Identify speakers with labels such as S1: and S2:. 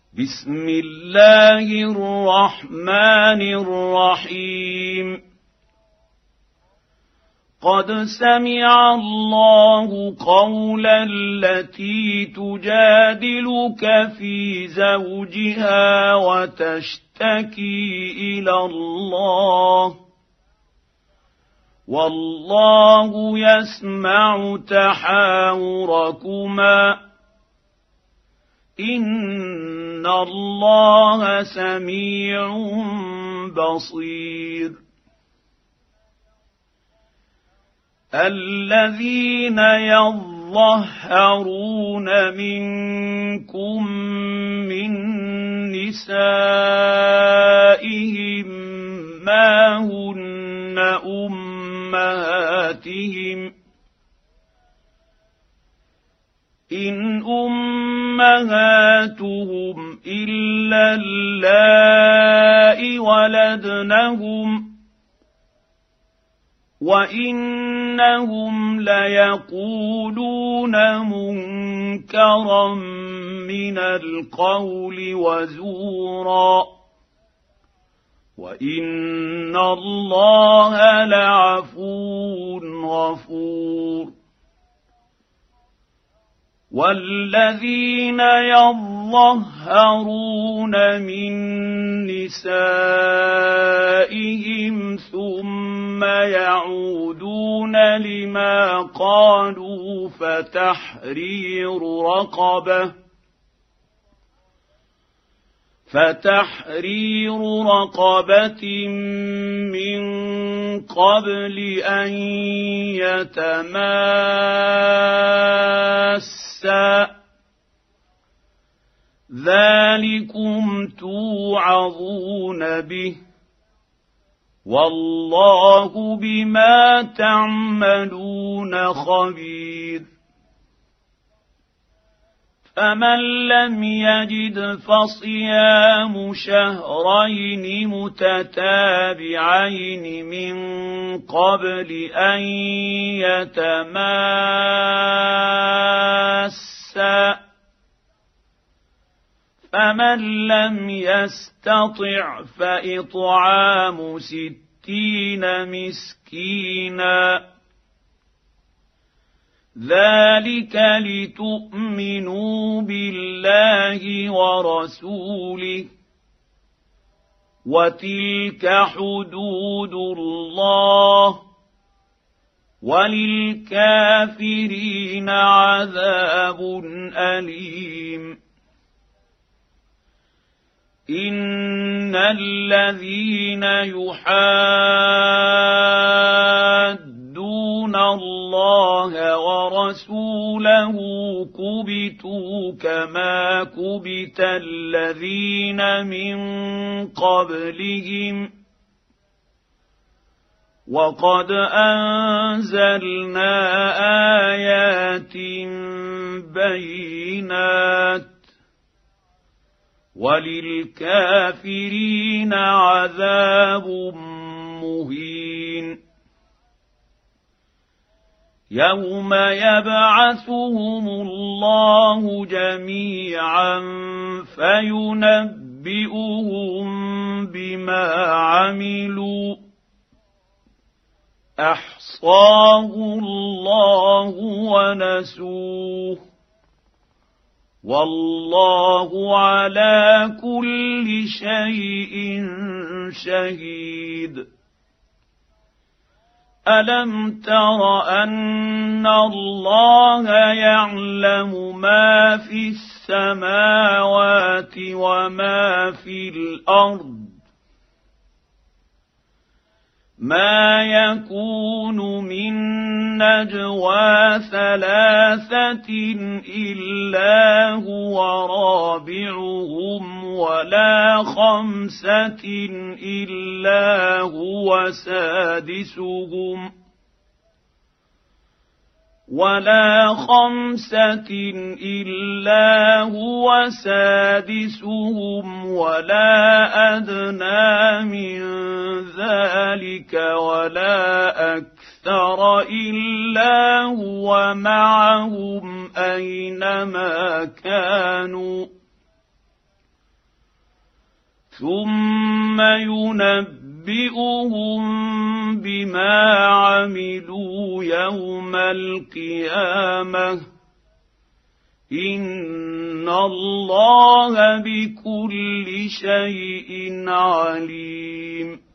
S1: بسم الله الرحمن الرحيم قد سمع الله قول التي تجادلك في زوجها وتشتكي إلى الله والله يسمع تحاوركما إن الله سميع بصير الذين يظهرون منكم من نسائهم ما هن أمهاتهم إن أمهاتهم إلا اللائي ولدنهم وإنهم ليقولون منكرا من القول وزورا وإن الله لعفو غفور والذين يظهرون من نسائهم ثم يعودون لما قالوا فتحرير رقبة من قبل أن يتماسا ذلكم توعظون به والله بما تعملون خبير فمن لم يجد فصيام شهرين متتابعين من قبل أن يتماسا فمن لم يستطع فإطعام 60 مسكينا ذلك لتؤمنوا بالله ورسوله وتلك حدود الله وللكافرين عذاب أليم إن الذين يحادون الله ورسوله كبتوا كما كبت الذين من قبلهم وقد أنزلنا آيات بينات وللكافرين عذاب مهين يوم يبعثهم الله جميعا فينبئهم بما عملوا أحصاه الله ونسوه والله على كل شيء شهيد ألم تر أن الله يعلم ما في السماوات وما في الأرض ما يكون من نجوى 3 إلا هو رابعهم ولا 5 إلا هو سادسهم ولا 5 إلا هو سادسهم ولا أدنى من ذلك ولا أكثر إلا هو معهم أينما كانوا ثم ينبئهم بما عملوا يوم القيامه ان الله بكل شيء عليم.